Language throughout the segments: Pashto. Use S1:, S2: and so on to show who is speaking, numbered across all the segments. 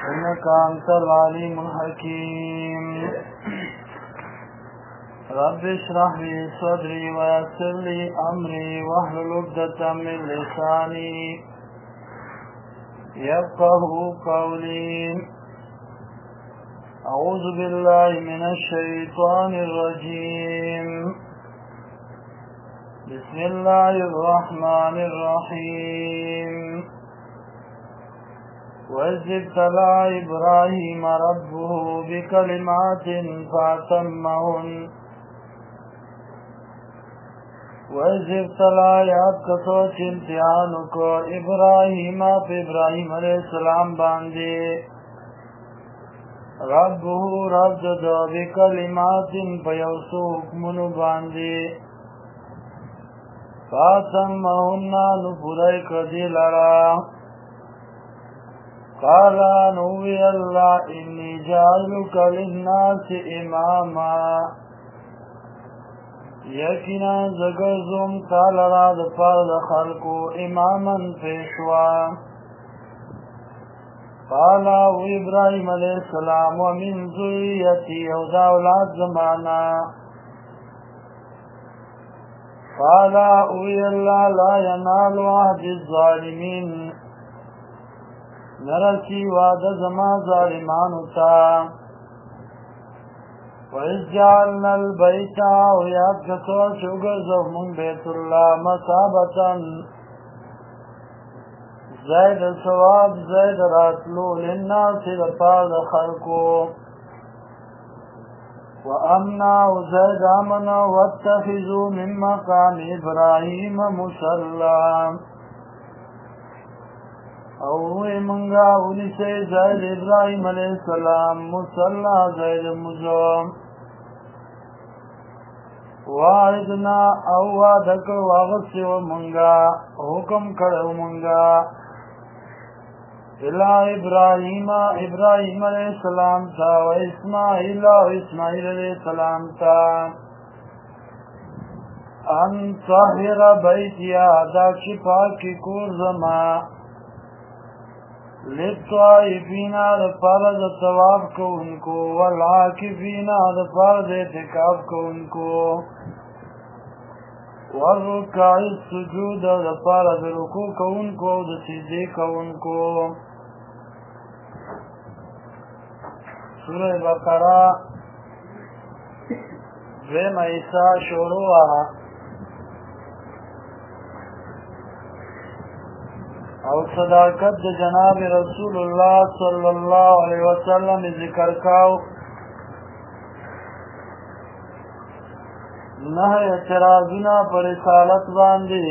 S1: إنك أنت العليم الحكيم رب اشرح لي صدري ويسر لي أمري واحلل عقدة من لساني يفقه قولي أعوذ بالله من الشيطان الرجيم بسم الله الرحمن الرحيم وإذ ابتلى إبراهيم ربه بكلمات فأتمهن وإذ ابتلى یاد کسوچ امتحانو کو ابراهیم علیہ السلام باندې ربه رب دو بکلمات پیوسو حکمونو باندې فاتمهن نپورائی کدی لرا قال نوی اللہ انی جعلک للناس اماما یقینا زگرزم تالرا دفار دخلقو اماما پیشوا قال ابراہیم علیہ السلام ومن ذریتی یودا اولاد زمانا قال اوی اللہ لا ینال عهد الظالمین نرسی وعد زما ظالمانو تا وَإِذْ جَعَلْنَا الْبَيْتَ وَيَادْ كَتُوَ شُگرزو من بیت اللہ مصابتا زید ثواب زید راتلو للناس دپار خلقو وَأَمْنَا وزید آمنا وَاتَّخِذُوا من مقام ابراہیم مصلا اووی منگا اولی سے زید ابراہیم علیہ السلام مصلا زید مزوم وعدنا اوادک واغسی و منگا حکم کرو منگا الہ ابراہیم علیہ السلام تا و اسماعیل علیہ السلام تا ان طاہر بیتیا دا شفا کی کور زما للطائفین دفارد طواف کو انکو والعاکفین دفارد اعتکاف کو انکو والرکع السجود دفارد رکوع کو انکو دسیدے کو انکو سورہ بقرہ دویم ایسا شروع او صداقت د جناب رسول اللہ صلی اللہ علیہ وسلم ذکر کاو نہ اعتراضنا پر رسالت باندې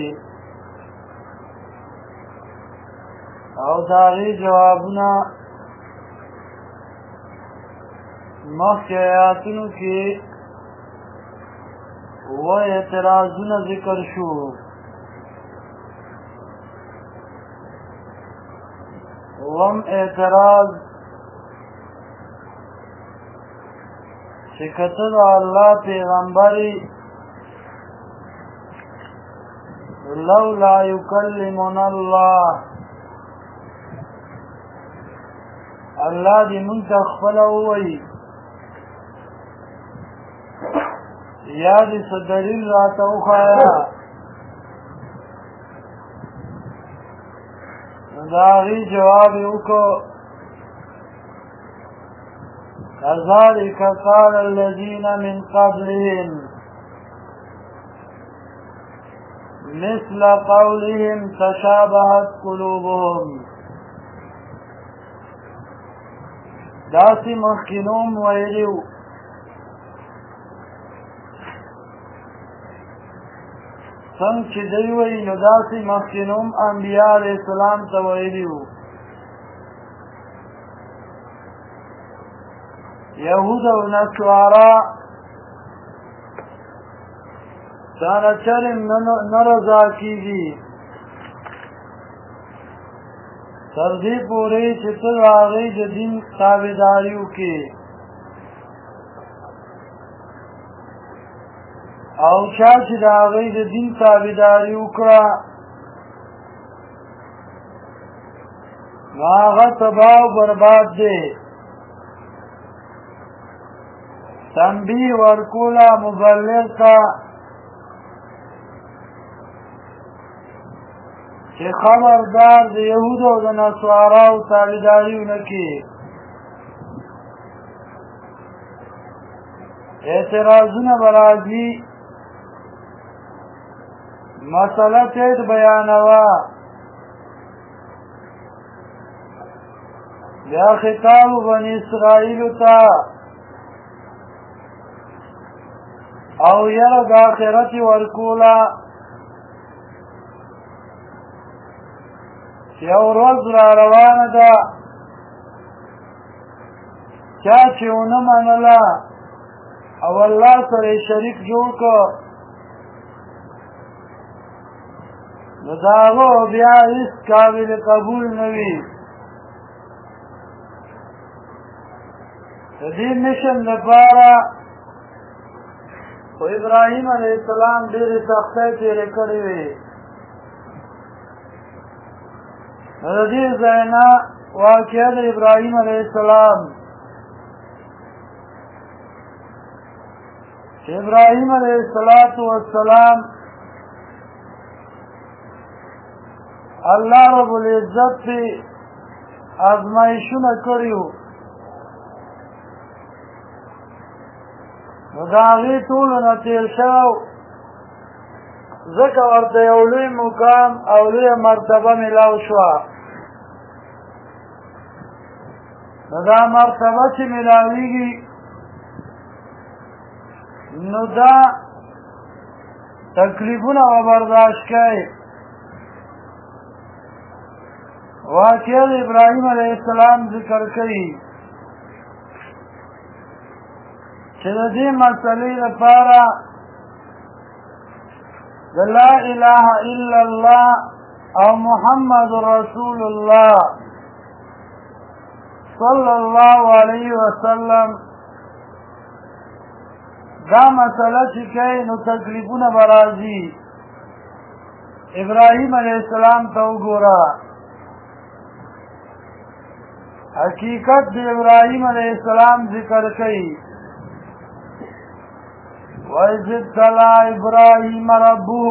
S1: او داغی جوابنا مخی آیاتنو کی و اعتراضنا ذکر شو وم اعتراض شکتر اللہ پیغمبری لولا یکلمنا اللہ دی منتخفل ہوئی یا دی صدریل راتا اخایا داغی جواب اوکو كذلك قال الذين من قبلهم مثل قولهم تشابهت قلوبهم داسی مخکنوم ویلیو سنگ چی دیوی نو داسی مخکنوم انبیاء علیہ السلام تویلیو یهود و نصارا تانا چرم نرضا کیگی تردی پوری چطر آغی جدین تابداریو کی او چا چې د هغوی د دین تابعداري وکړه هغه تباہ و برباد دی. تنبیه ورکولا مبلغ تا چې خبردار د یهودو او د نصاراو تابعداري ونه کړي. اعتراضونه به راځي، مسله تیت بیانوه. بیا خطاب بني اسرائیلو ته او یره د آخرت ورکوله چې یو ورځ را روانه ده، چا چې ونه منله او الله سره شریک جوړ کړ، نو د هغه بیا هېڅ قابل قبول نه وي. د دې مشن لپاره خو ابراهیم علیه السلام ډېرې سختۍ تېرې کړې وې. نو د دې ځای نه واقعه د ابراهیم علیه السلام چې ابراهیم علیه السلام الله رب العزت پې ازمایښونه کړي وو، نو د هغې ټولو نه تېر شوی، ځکه ورته یو لوی مقام او لویه مرتبه میلاو شوه. نو دا مرتبه چې میلاویږي، نو دا تکلیفونه به برداشت کوي. واقعه د ابراهیم علیه السلام ذکر کوي چې د دې مسئلې لپاره د لا اله الا الله او محمد رسول الله صلی الله علیه وسلم دا مسئله چې کوي، نو تکلیفونه به راځي. ابراهیم علیه السلام ته وګوره، حقیقت د ابراهیم علیه السلام ذکر کوي. وَإِذِ ابْتَلَىٰ إِبْرَاهِيمَ رَبُّهُ،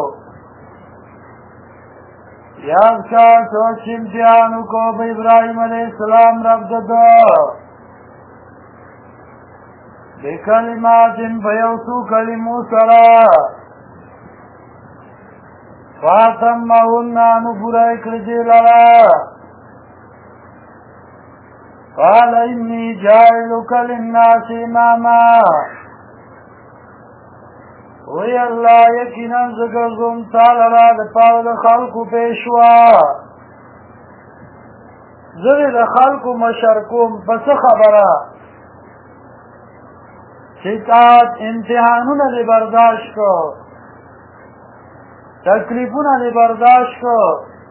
S1: یاد کا سوچ امتحان کو به ابراهیم علیه السلام رب دده بکلمات بیوسو کلمو سرا فاتمهن نو پورا کړی دی لرا. قال انی جاعلک للناس اماما، وی الله یقینا زه ګرځوم تا لرا د پاره د خلکو پیشوا، زه د خلکو مشر کوم. په څه خبره چې تات امتحانونه دې برداشت کو، تکلیفونه دې برداشت کو،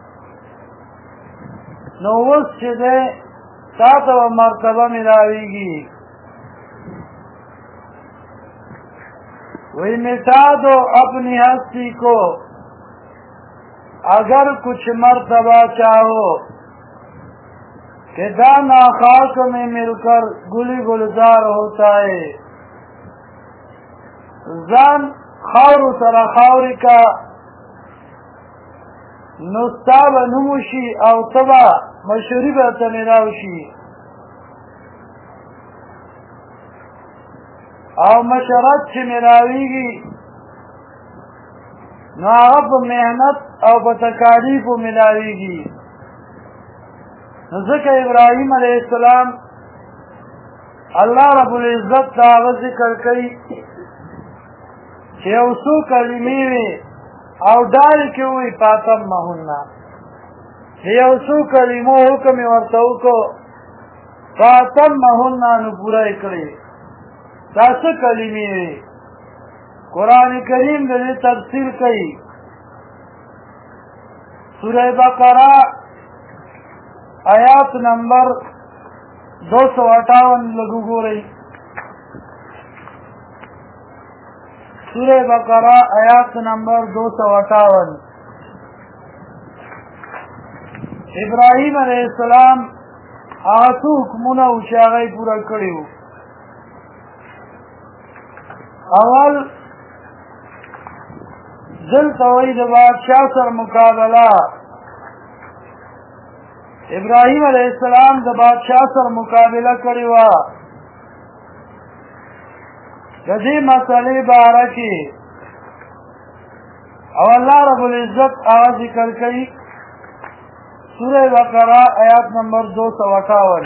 S1: نو اوس چې دی تا ته به مرتبه ملاویږي. وہی مٹا دو اپنی ہستی کو اگر کچھ مرتبہ چاہو کہ دانا خاک میں مل کر گلی گلزار ہوتا ہے. زان خاور سره خاوری کا نستاب نموشی او تبا مشوری به تمیراوشی او مشرت چې ملاویږي نو هغه په محنت او په تکالیفو ملاویږي. نو ځکه ابراهیم علیه السلام الله رب العزت ته هغه ذکر کوي چې یو څو کلمې وي او ډارې کې وي فاتمهن، یو څو کلمو حکم یې ورته وکړو فاتمهن نو پوره یې کړې. دا څه کلمې وي؟ قرآن کریم د دې تفسیر کوي. سوره بقره آیات نمبر 258 لږ وګورئ. سوره بقره آیات نمبر 258. ابراهیم علیہ السلام آسو حکمونه او چې هغه یې پوره کړي وو. اول دلته وایي د بادشاه سره مقابله. ابراهیم علیہ السلام د بادشاه سره مقابله کړې وه. د دې مسئلې باره کې او الله رب العزت هغه ذکر کوي سورہ بقرہ آیات نمبر 258.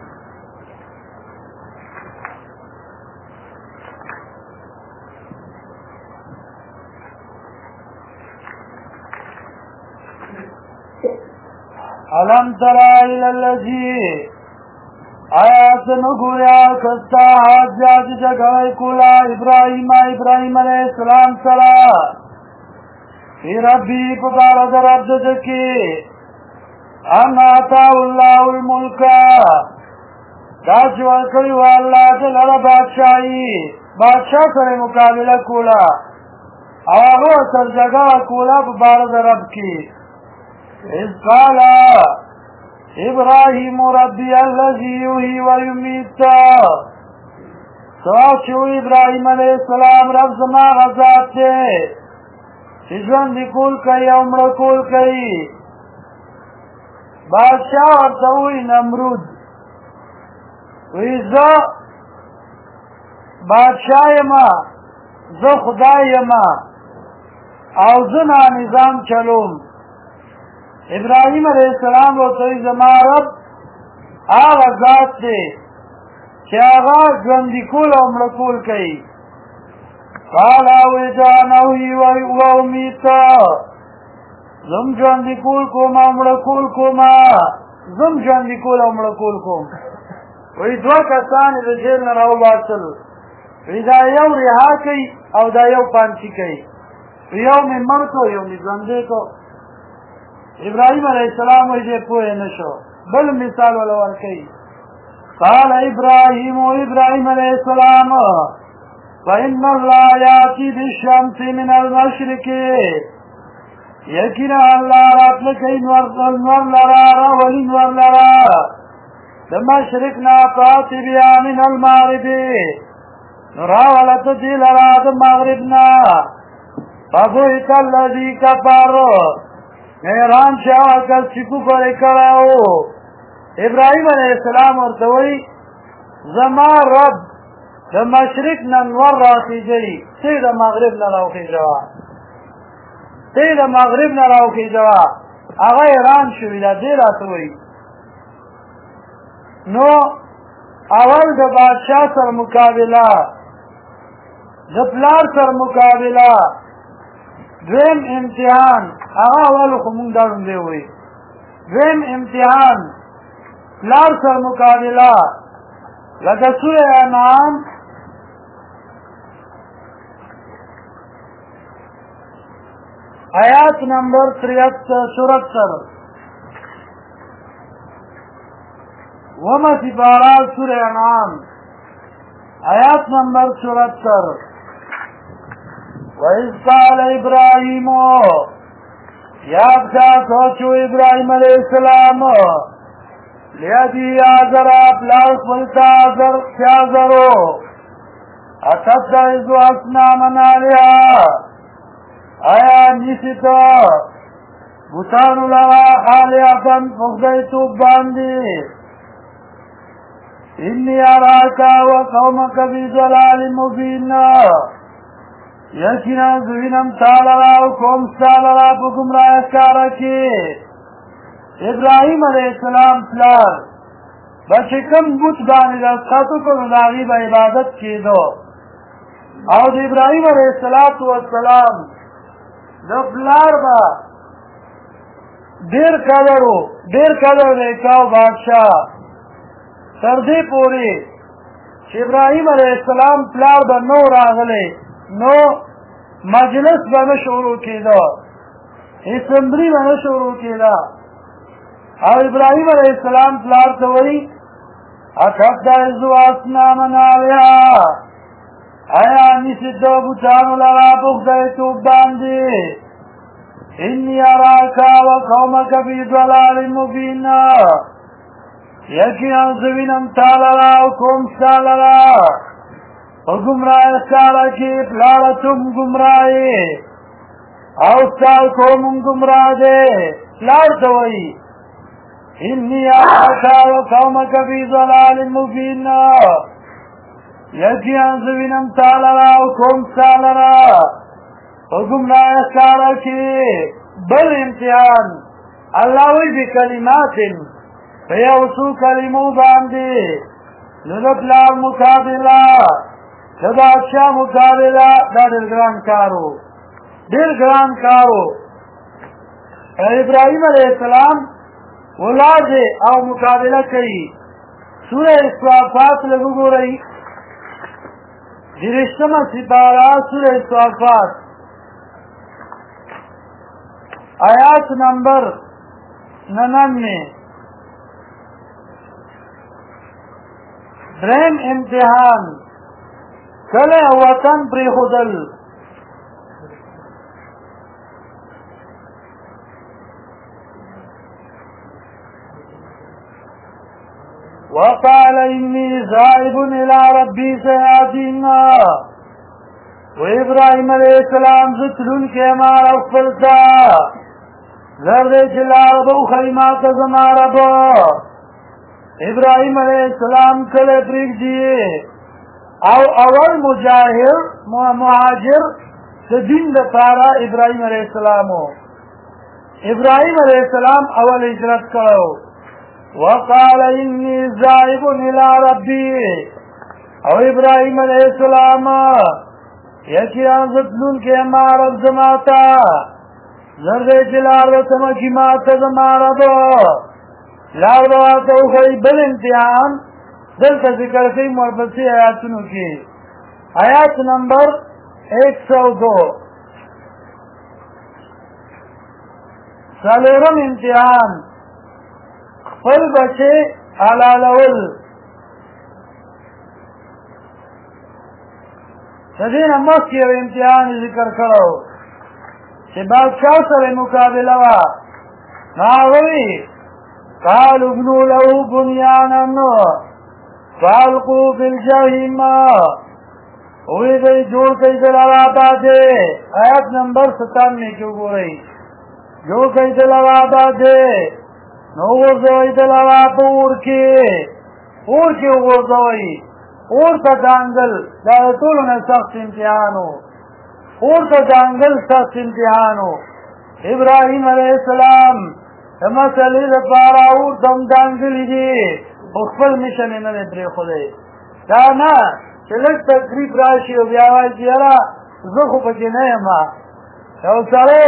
S1: علم ترى الى الذي آیات نگویا کستا حاجات جگوی کولا ابراہیم علیہ السلام سرا فی ربی پکارد رب دکی ان آتاو اللہ الملکا دا چوال کریو اللہ جلال بادشاہی بادشاہ سر مقابلہ کولا آغو سر جگہ کولا پکارد رب کی اذ قالا ابراہیم ربی اللذی یحیی و یمیت سواشو ابراہیم علیہ السلام رب زما غزات تے ژوند کول کوي او مړه کول کوي. بادشاہ ورته وایي نمرود وایي زه بادشاہ یما زه خدای یما او زه نظام چلوم. ابراهیم علیہ السلام ورته وایي زما رب هغه ذات دی چې هغه ژوندي کول او مړه کول کوي. قال وجانوی و امیتا زم ژوندي کول کوم او مړه کول کوم زم ژوندي کول او مړه کول کوم. وایي دوه کسان د جیل نه راوباسل. وایي دا یو رها کوي او دا یو پانچي کوي. یو مې مړ کړو یو مې ژوندی کړو. ابراهیم علیہ السلام وایي دې پوه نه شو. بل مثال ولا ورکوي. قال ابراهیم علیہ السلام فإن الله يأتي بالشمس من المشرق یقینا الله راتلکی نور لرا راولی نور لرا د مشرق نا پاتی بیا من المغرب راولت دی لرا د مغرب نا فبوئت الذی کفر حیران شو کس چې کفر کړو. ابراهیم علیہ السلام ورته وایي زما رب د مشرق نه نور راخیږي ته د مغرب نه راوخیږه ته د مغرب نه راوخیږه. هغه حیران شوی دا دې راته وایي. نو اول د بادشاه سره مقابله د پلار سره مقابله دویم امتحان هغه اول خو مونږ دا وړاندې وایي. دویم امتحان پلار سره مقابله لکه سوره انعام آیات نمبر 73 وما سپارہ سورہ انعام آیات نمبر 74. وَإِذْ قَالَ إِبْرَاهِيمُ یاد کا سوچو ابراہیم علیہ السلام لیدی آزر اپلاس ملتا آزر سیازرو اتتعزو اسنامن آلیا آیا نیسیتا بوتانو لغا آلیاتن فخدیتو باندی انی آراکا و قومک بی جلال مبین یقینا زوینم تالرا و قوم تالرا پا گمراہ کارا کی. ابراہیم علیہ السلام پلار بچه کم بوت بانی دستخطو کنو داغی با عبادت کی دو او د ابراہیم علیہ السلام د پلار با دیر قدر دیکھاو بادشاہ تر دی پوری چه ابراہیم علیہ السلام پلار با نو راغلے نو مجلس با نشورو کی دو اسمبلی با نشورو کی دا او ابراہیم علیہ السلام پلار توئی اتخذوا اصناما آلهة آیا نیسی دو بوتانو لرا بخدای توب باندی انی اراکا و قومک فی ضلال مبین یقینا زوینم تالرا و قوم سالرا و گمراہ سالا کی پلارتم گمراہی او سال قوم گمراہ دے پلار دوئی انی اراکا و قومک فی ضلال مبین یقینا زوینم تالرا و قوم سالرا و گمراہ سالا کی بل امتحان اللہ وی بکلمات فیوسو کلمو باندی لدپلار مقابلہ لدا اچھا مقابلہ دا دل گران کارو ابراہیم علیہ السلام اولاد او مقابلہ کئی سورہ اسوافات لگو گو رہی درشتم سپارہ سورہ اسوافات آیات نمبر 99 درم امتحان کل وطن پری خودل وقال انی ذاہب الى ربی سیادین و ابراہیم علیہ السلام زتلون کے مارا اخفلتا زرد چلار بو خیمات زمارا بو ابراہیم علیہ السلام کلے پریک دیئے او اول مہاجر دین دپارا ابراہیم علیہ السلام ابراہیم علیہ السلام اول ہجرت کرو وقال انی ذاہب الى ربی او ابراہیم علیہ السلام یکی آنزتلون کے مارب زماتا زرد چلار رسمکی ماتا زمارا لار بواتا اخری بل امتحان دلتا ذکر کئی مربطی آیاتنو کی آیات نمبر 102 سالورم امتحان خپل بچے علالول سدین امت کی امتحان ذکر کرو کہ بادشاہ سر مقابلہ وا ناوی قالوا ابنوا له بنيانا فالقوا في الجحيم ہوئی گئی جوڑ کئی دلاراتا تھے آیت نمبر 97 کیوں گو رہی جوڑ کئی دلاراتا تھے نوور زوئی دلارات اور کے اوور زوئی اور کا جانگل دارتول میں سخت امتحانو اور کا جانگل سخت امتحانو ابراہیم علیہ السلام مسئلے دپارا اور دم جانگلی دی اخفل مشن انہنے پری خودے دانا چلک تقریب راشی و بیاوائی جیارا زخو پکی نیما یو سرو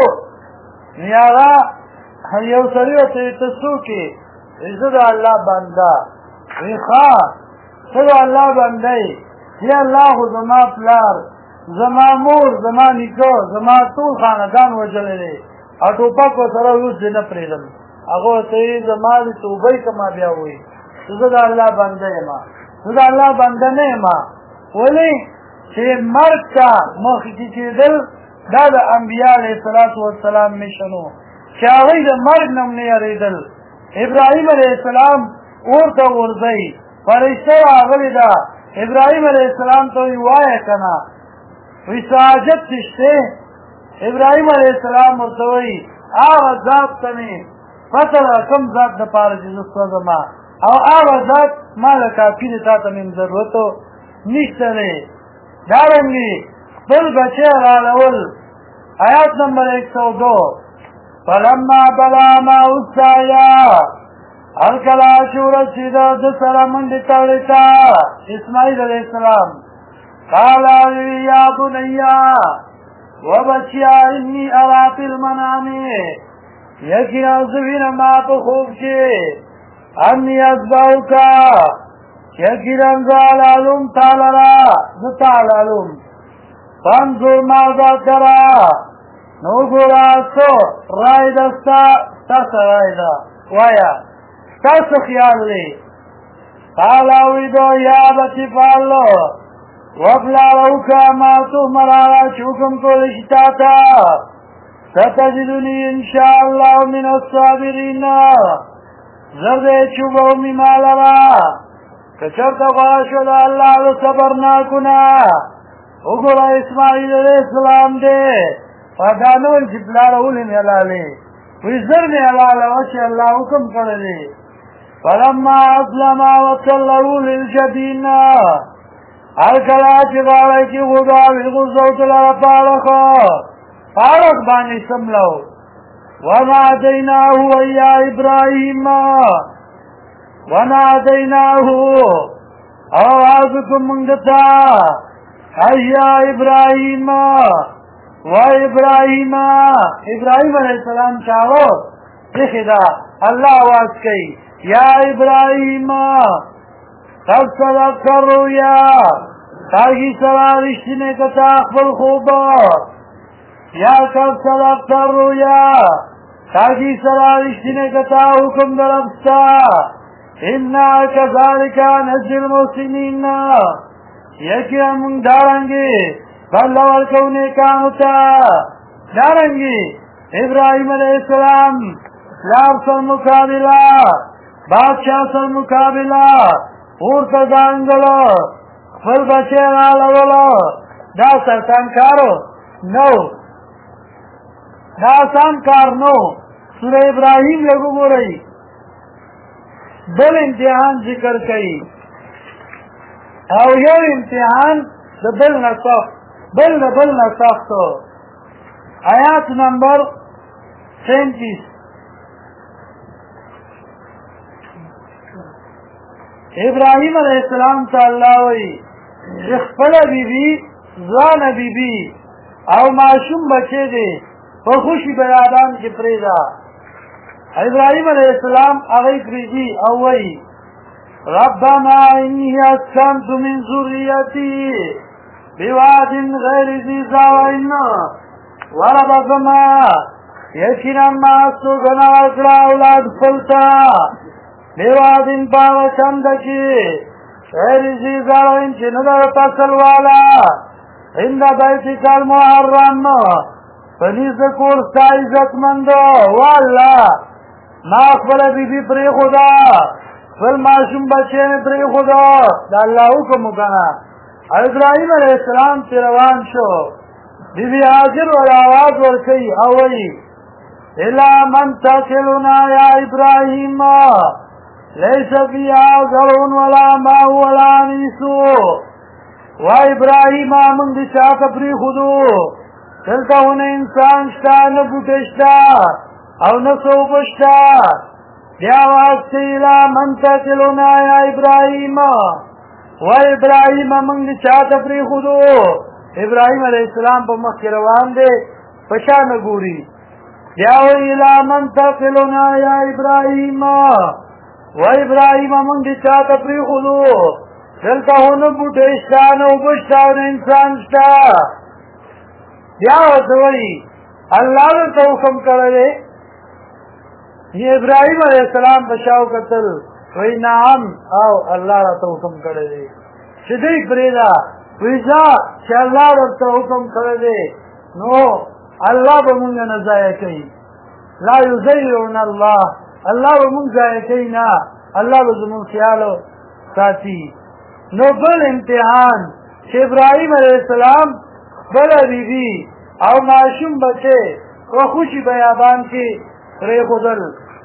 S1: نیارا یو سریو تیتسو کی عزد اللہ بندہ ویخواہ سر اللہ بندائی یہ اللہ زما پلار زما مور زما نکو زما طول خاندان وجلے لے اٹوپک و سرو یوز دینا پریدم اگو تیری زمانی توبی کما بیا ہوئی تزد اللہ بندے ما تزد اللہ بندے نے ما ولی چه مرد کا مخی چی دل دا دا انبیاء علیہ السلام مشنو چاہی دا مرد نمنی اریدل ابراہیم علیہ السلام اورتا ورزی فرشتہ آغلی دا ابراہیم علیہ السلام تو یوائی کنا وی ساجد تشتے ابراہیم علیہ السلام ورطوئی آغا ذات تنی فتر کم ذات دا پارا جزست وزما او آغا ذات مالکا پید تاتا من ضرورتو نشترے دارنگی بل بچے رالول آیات نمبر 102 فلما بلا ما اسایا الکلا شورت سیدہ دسرا مندی تاولیتا اسماعیل علیہ السلام قالا یا بنیا وبچیا انی ارا فی المنامی یکی نازوین ما پا خوب کے انی ازباو کا یکی رنزال علوم تالرا زتال علوم فانظر ماذا ترا نو گورا سو رای دستا ستاسا رای دا وایا ستاسا خیال لی قالاوی دو یا بچی پالو وابلا روکا ما تو مرارا چوکم کو لشتاتا ستجدني ان شاء الله من الصابرین زرد چوبو می مالرا کچرت غاشو دا اللہ دا صبرناکونا اگرا اسماعیل علیہ السلام دے فدانول جبلار اولی میں علالے ویزر میں علالہ وچی اللہ حکم کردے فلما اسلما وصلہو للجبین الکلا چی غاڑی کی غدا بالغزوت لرپارخو پارک بانی سملو وناديناه يا إبراهيم وناديناه آوازكم من دتا يا إبراهيم وإبراهيم إبراهيم عليه السلام چاہو لکھدا اللہ آواز کئی یا إبراهيم قد صدقت الرؤيا تاگی سرا رشتنے کتا اخبر خوبا یا قد صدقت الرؤيا تاگی سرا رشتنے کتا حکم درفتا انا کذالک نجزی المحسنین یکی ہم دارنگی بلہ والکونے کامتا دارنگی ابراہیم علیہ السلام لار سر مقابلہ بادشاہ سر مقابلہ اورتا دانگلو فل بچے رالولو دا سرطان کارو نو دا آسان کار نو سورہ ابراہیم لگو گو رہی بل امتحان ذکر کئی او یو امتحان دا بل نصف تو آیات نمبر 37 ابراہیم علیہ السلام تا اللہ وی اخفل بی بی زوان بی بی او معشوم بچے دے خوشی بیادان کی پریدا ابراہیم علیہ السلام اغی پریدی اوئی ربنا انی اسکنت من ذریتی بواد غیر ذی زرعن وربکما یقینا ما سو گنا اکڑا اولاد فلتا بواد پاوچندکی غیر ذی زرعن چندر فصل والا عند بیتک المحرم پنیز کور ستا عزت مندو واللہ ما اخبر بی بی پری خدا فل معشوم بچے میں پری خدا دا اللہ حکم کنا ابراہیم علیہ السلام تیروان شو بی بی حاضر والا آواز ورکی اوئی الا من تاکلنا یا ابراہیم لیس فیہا ذرعن ولا ماء ولا نیسو و ابراہیم من بچاک پری خودو دلتا ہونے انسان شتا نہ بوٹشتا او نہ سوپشتا بیا واسطے الہ من تاکلونا یا ابراہیم و ابراہیم منگ چاہتا پری خودو ابراہیم علیہ السلام پا مخی روان دے پشا نگوری بیا الہ من تاکلونا یا ابراہیم و ابراہیم منگ چاہتا پری خودو دلتا ہونے بوٹشتا نہ اوپشتا او نہ انسان شتا بیا وتوئی اللہ نے تو حکم کرے یہ ابراہیم علیہ السلام بشاو قتل وی نعم او اللہ نے تو حکم کرے شدی پریدا ویزا کہ اللہ نے تو حکم کرے نو اللہ بمونگ نزائے کئی لا یزیرون اللہ بمونگ زائے کئی نا اللہ بزمون خیالو ساتھی نو بل امتحان کہ ابراہیم علیہ السلام بلا بی بی او معشوم بچے و خوشی بیابان کی ری خودل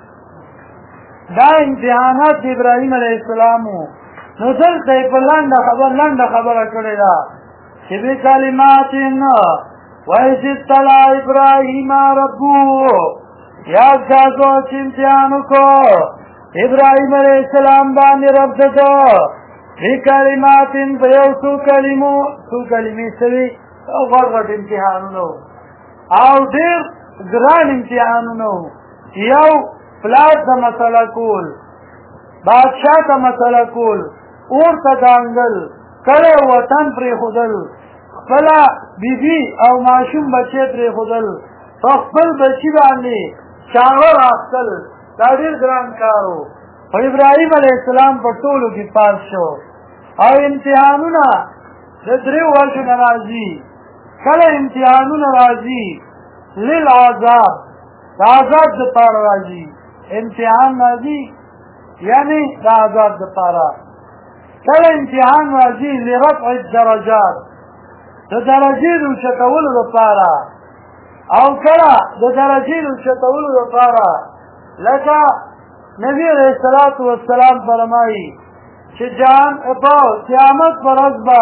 S1: دا امتحانات ابراہیم علیہ السلام نو دلتا پر لنڈ خبر کرے دا کہ بی کلمات وَإِذِ ابْتَلَىٰ إِبْرَاهِيمَ رَبُّهُ یاد کازو امتحانو کو ابراہیم علیہ السلام بانی رب دو بی کلمات بیو سو کلمی سوی او غرغت امتحانونو او دیر گران امتحانونو یو پلاد دا مسئلہ کول بادشاہ دا مسئلہ کول اور تا دانگل کلے وطن پری خودل خپلا بی بی او معشوم بچے پری خودل فخپل بچی بانی شاور آفتل دا دیر گران کارو و ابراہیم علیہ السلام پر طولو کی پاس شو او امتحانونا دریو ورشو نرازی کل امتحانون راضی للعذاب دا عذاب دا پارا راجی امتحان راجی یعنی دا عذاب دا پارا کل امتحان راجی لرفع الدرجات دا درجی دو شکولو دا پارا او کلا دا درجی دو شکولو دا پارا لکا نبی علیہ السلام فرمائی چه جان اپاو قیامت پر ازبا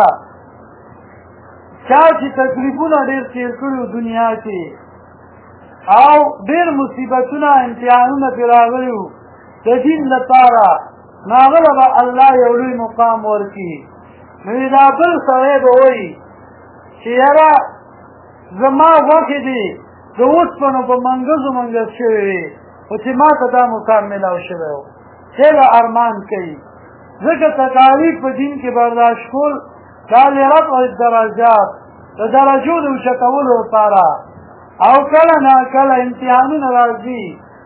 S1: چاچی تکلیفونا دیر تیر کریو دنیا کی او دیر مصیبتونا امتحانونا پر آگلیو دا دین لطارا ناغلبا اللہ یولوی مقام ورکی نوی دا بل سویب ہوئی چه یرا زما وقی دی دا اوسپنو پا منگز شوی و چه ما تا دا مقام ملاو شوی ہو خیل ارمان کئی ذکر تکالیف پا دین کی برداشت کل دا لرفع الدرجات دا درجو دو شکولو پارا او کلا نا کلا امتحانون رازی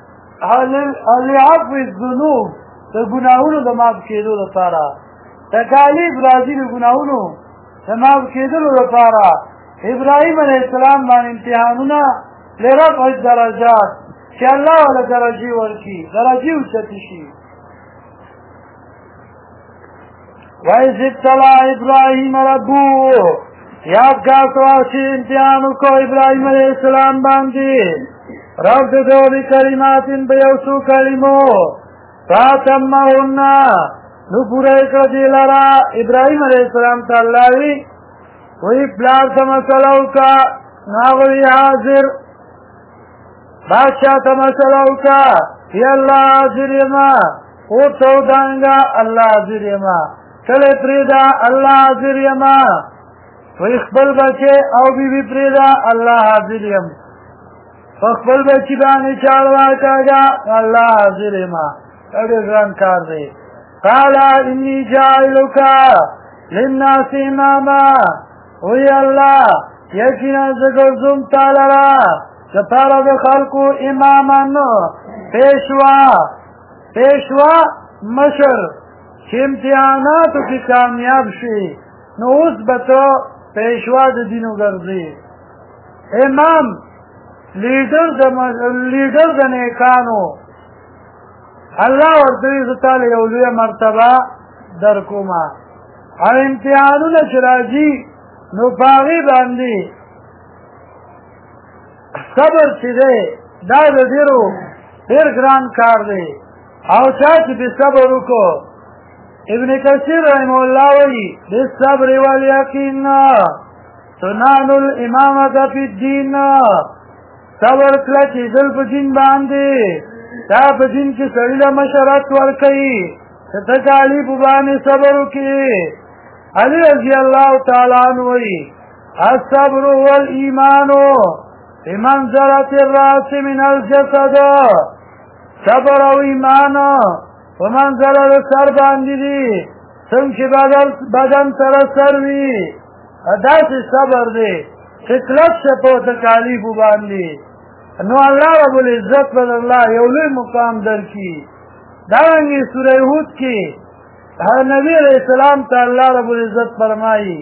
S1: لعفو الذنوب دا گناہونو دا ماب کیدو دا پارا تکالیف رازی دا گناہونو دا ماب کیدو دا پارا ابراہیم علیہ السلام بان امتحانون لرفع الدرجات چه اللہ والا درجی ورکی درجی اچتشی وَإِذِ ابْتَلَىٰ إِبْرَاهِيمَ رَبُّهُ یاد کاتو آشی امتحانو کو ابراہیم علیہ السلام باندی رب دو بکلماتن بیوسو کلمو فاتمہن نو پورا اکردی لرا ابراہیم علیہ السلام تالاوی وی پلار تمسلو کا ناغوی حاضر بادشاہ تمسلو کا یا اللہ حاضر یما او تو دانگا اللہ حاضر یما کل پریدا اللہ حاضر یما و اخبل بچے او بی بی پریدا اللہ حاضر یم اخبل بچی بانی چاروا چاگا اللہ حاضر یما اگر گران کار دے قالا انی جائلوکا للناس اماما وی اللہ یقینا زگرزم تالرا سپارا بخلقو اماما پیشوا مشر چه امتحاناتو کی کامیاب شی نو اس بتو پیشوا د دینو گرزی امام لیڈر د نیکانو اللہ ورطوی ستال یولوی مرتبہ درکوما اور امتحانو نشراجی نو پاغی باندی صبر چی دے دای دیرو پھر گران کار دے او چاچی پی صبر رکو ابن کثیر رحمہ اللہ وی بالصبر والیقین تنال الامامت فی الدین صبر کلچی دل پا دین باندے تا پا دین کی سریل مشرت ورکی تتکالی پبانی صبر کی علی رضی اللہ تعالیٰ عنوی الصبر والایمانو بمنزلت الراس من الجسد صبر و ایمان و منزلت سر باندی دی سنچ بدن سر سروی داس صبر دی چکلت شپو تکالیفو باندی نو اللہ رب العزت بد اللہ یولوی مقام در کی دارنگی سورہ ہود کی نبی علیہ السلام تا اللہ رب العزت فرمائی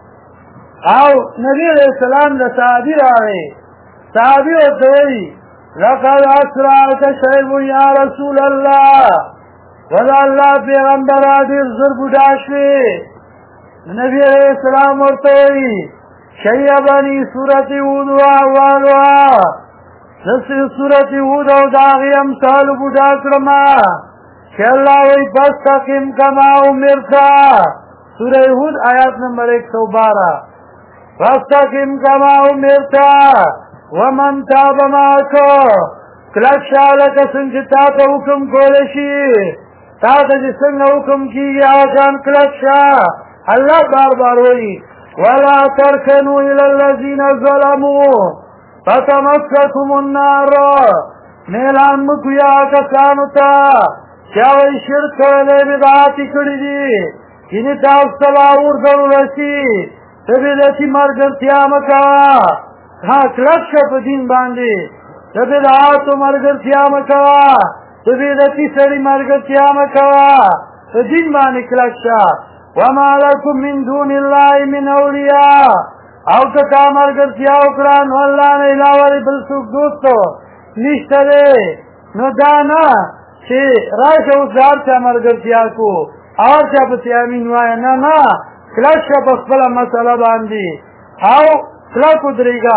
S1: او نبی علیہ السلام دا صحابی آئے صحابی ہوتے ہی لقد اسرارک شیب یا رسول اللہ ولا اللہ پیغمبر آدیر ضرب داشوی نبی علیہ السلام ہوتے ہی شیبانی صورت ہود و احوالوها نصر صورت ہود و داغی امثال بدا کرما کہ اللہ وی فاستقم کما امرتا سورہ ہود آیات نمبر 112 فاستقم کما امرتا ومن تاب معاکو کلک شالک سنچ تا تا حکم کولشی تا تا جسنگ حکم کی گیا آجان کلک شا اللہ بار بار ہوئی ولا ترکنو الالذین ظلمو فتمسکم النار میلان مکویا کسانو تا چاوی شرک ولی بدعاتی کڑی دی کنی تاستبا اوردن رسی تبیدتی مرگر تیامکا ہاں کلک شا پا دین باندی تبیدعاتو مرگر تیامکا تبیدتی سری مرگر تیامکا پا دین باندی کلک شا وما لکم من دون اللہ من اولیاء او که تا ملګرتیا وکړه نو الله نه علاوه بل څوک دوست نشته دی نو دا نه چې راشه اوس د هر چا ملګرتیا کو هر چا پسې امین وایه نه نه کلک شه په خپله مسله باندې او کلک ودرېږه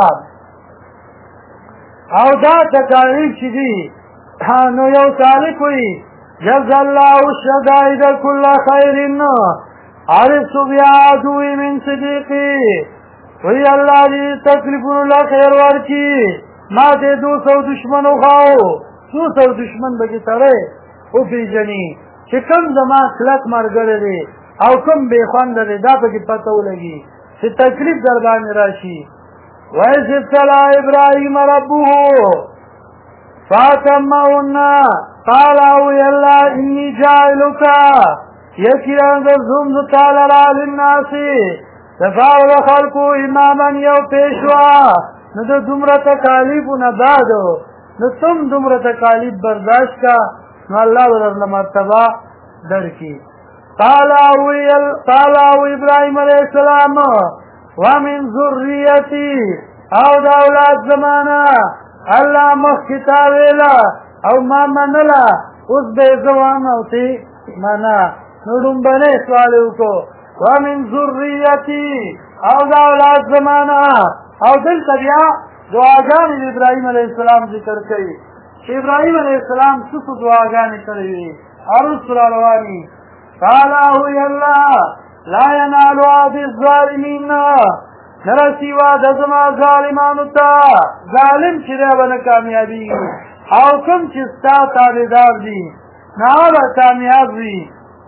S1: او دا تکالیف چې دي نو یو سالک وي جزا الله الشدائد كل خير عرفت بعدوي من صديقي وی الله دې تکلیفونو لا خیر ورکړي ما دې 200 دشمن وخاو 200 دشمن به سره او پیژني چې کوم زما کلک ملګری دی او کوم بې خونده دی دا پکې پته ولګي چې تکلیف در باندې راشي وإذ ابتلى إبراهيم ربه فأتمهن قال وی الله إني جاعلك یقینا درځوم زه تا لره للناس دفاع د خلکو اماما یو پیشوا نو د دومره تکالیفو نه بعد نو تم دومره تکالیف برداشت کا نو الله به درله مرتبه درکړي قال ابراهیم علیه السلام ومن ذریتی او د اولاد زمانه الله مخکې تا ویله او ما منله اوس به یې زه وانهوتې منه نو ډومبنی سوال یې وکړو ومن ذریتی او د اولاد زمانه او دلته بیا دعاګانې د ابراهیم علیه السلام ذکر کوي چې ابراهیم علیه السلام څه څه دعاګانې کړې وي عروس را رواني قال وی الله لا ینال عهد الظالمین نه رسي واده زما ظالمانو ته ظالم چې دی به نه کامیابېږي او کوم چې ستا تابعدار دي نه هغه کامیاب وي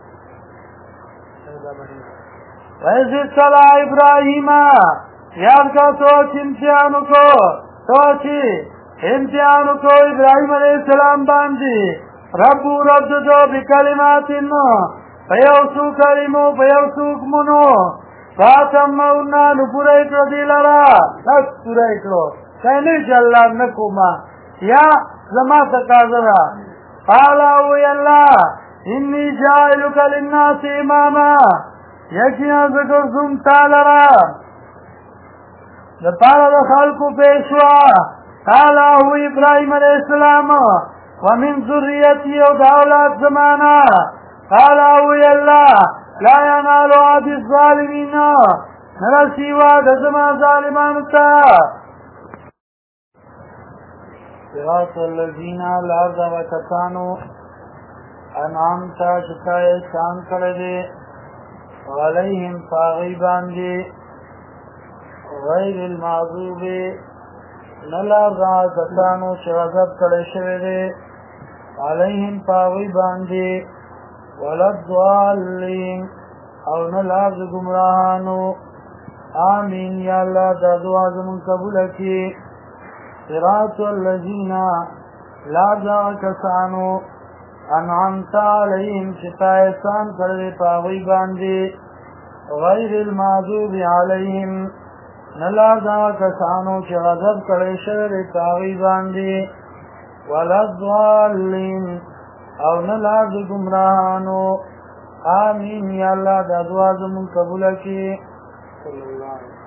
S1: وإذ ابتلى إبراهيم یاد کا سوچ امتحانو کو سوچی امتحانو کو ابراہیم علیہ السلام باندی ربو رب دو بکلماتن پیوسو کلمو پیوسو کمونو فاتمونا نپورا اکڑو دیلارا نس پورا اکڑو کہنے چا اللہ نکو ما یا زما تقاضرہ قالا ہوئی اللہ انی جائلک للناس اماما یقینا ذکر زم تالرا د پاره د خلکو پیشوا قال هو ابراهيم عليه السلام ومن ذريتي او د اولاد زمانه قال هو الله لا ينال عهد الظالمين نرسي وعد زما ظالمان ته صراط الذين لا وكانوا انعمت شکایت شان کړی دی عليهم فاغي باندې غیر المعذوب نلا را کسانو چې غضب کړی شوی دی علیهم پاوی باندې ولضالین او نلا د ګمراهانو آمین یا الله دا دعا زمون قبول کړي صراط الذین لا را کسانو انعمت علیهم چې تا احسان کړی پاوی باندې غیر المعذوب علیهم نلا دا کسانو چې غضب کړی شوی دی پاغی باندې ولضالین او نلا د ګمراهانو آمین یا الله دا دعا زمون قبول کړي صلی الله علیه